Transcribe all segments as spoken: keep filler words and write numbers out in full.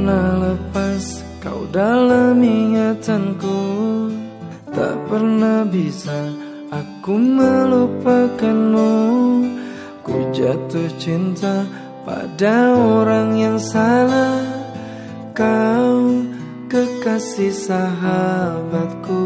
pernah lepas kau dalam ingatanku. Tak pernah bisa aku melupakanmu. Ku jatuh cinta pada orang yang salah. Kau kekasih sahabatku.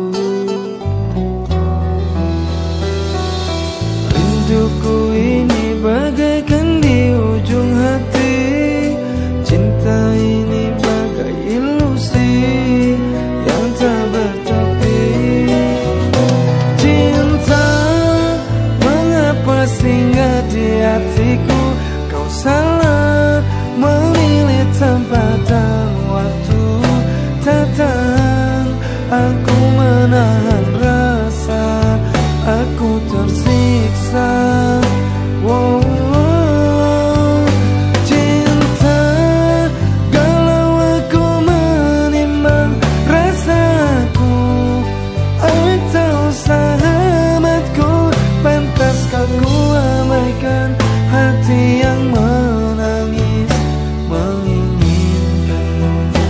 Rinduku ini bagaikan di ujung hati. Cinta ini bagai ilusi yang tak bertepi. Cinta, mengapa singgah di hatiku? Kau salah memilih tempat dan waktu. Tak tahan aku menahan rasa, aku tersiksa. Wow. Hati yang menangis menginginkanmu.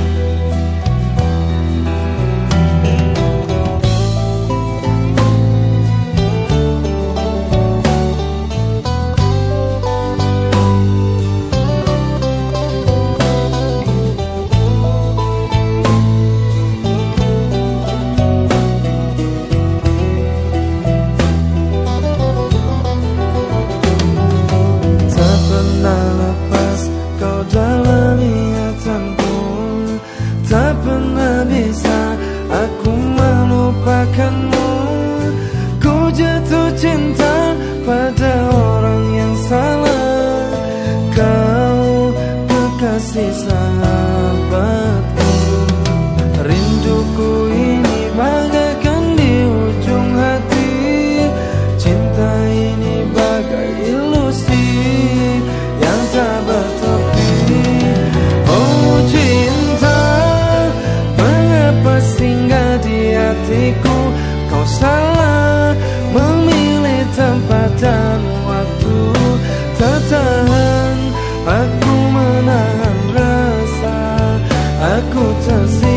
Dalam ingatanku, tak pernah bisa aku melupakanmu. Ku jatuh cinta pada orang yang salah. Kau kekasih sahabatku. Rinduku ini bagaikan di ujung hati. Cinta ini bagai ilusi yang tak bertepi. Oh cinta, mengapa singgah di hatiku? Kau salah memilih tempat dan waktu. Tak tahan aku menahan rasa, aku tersinggung.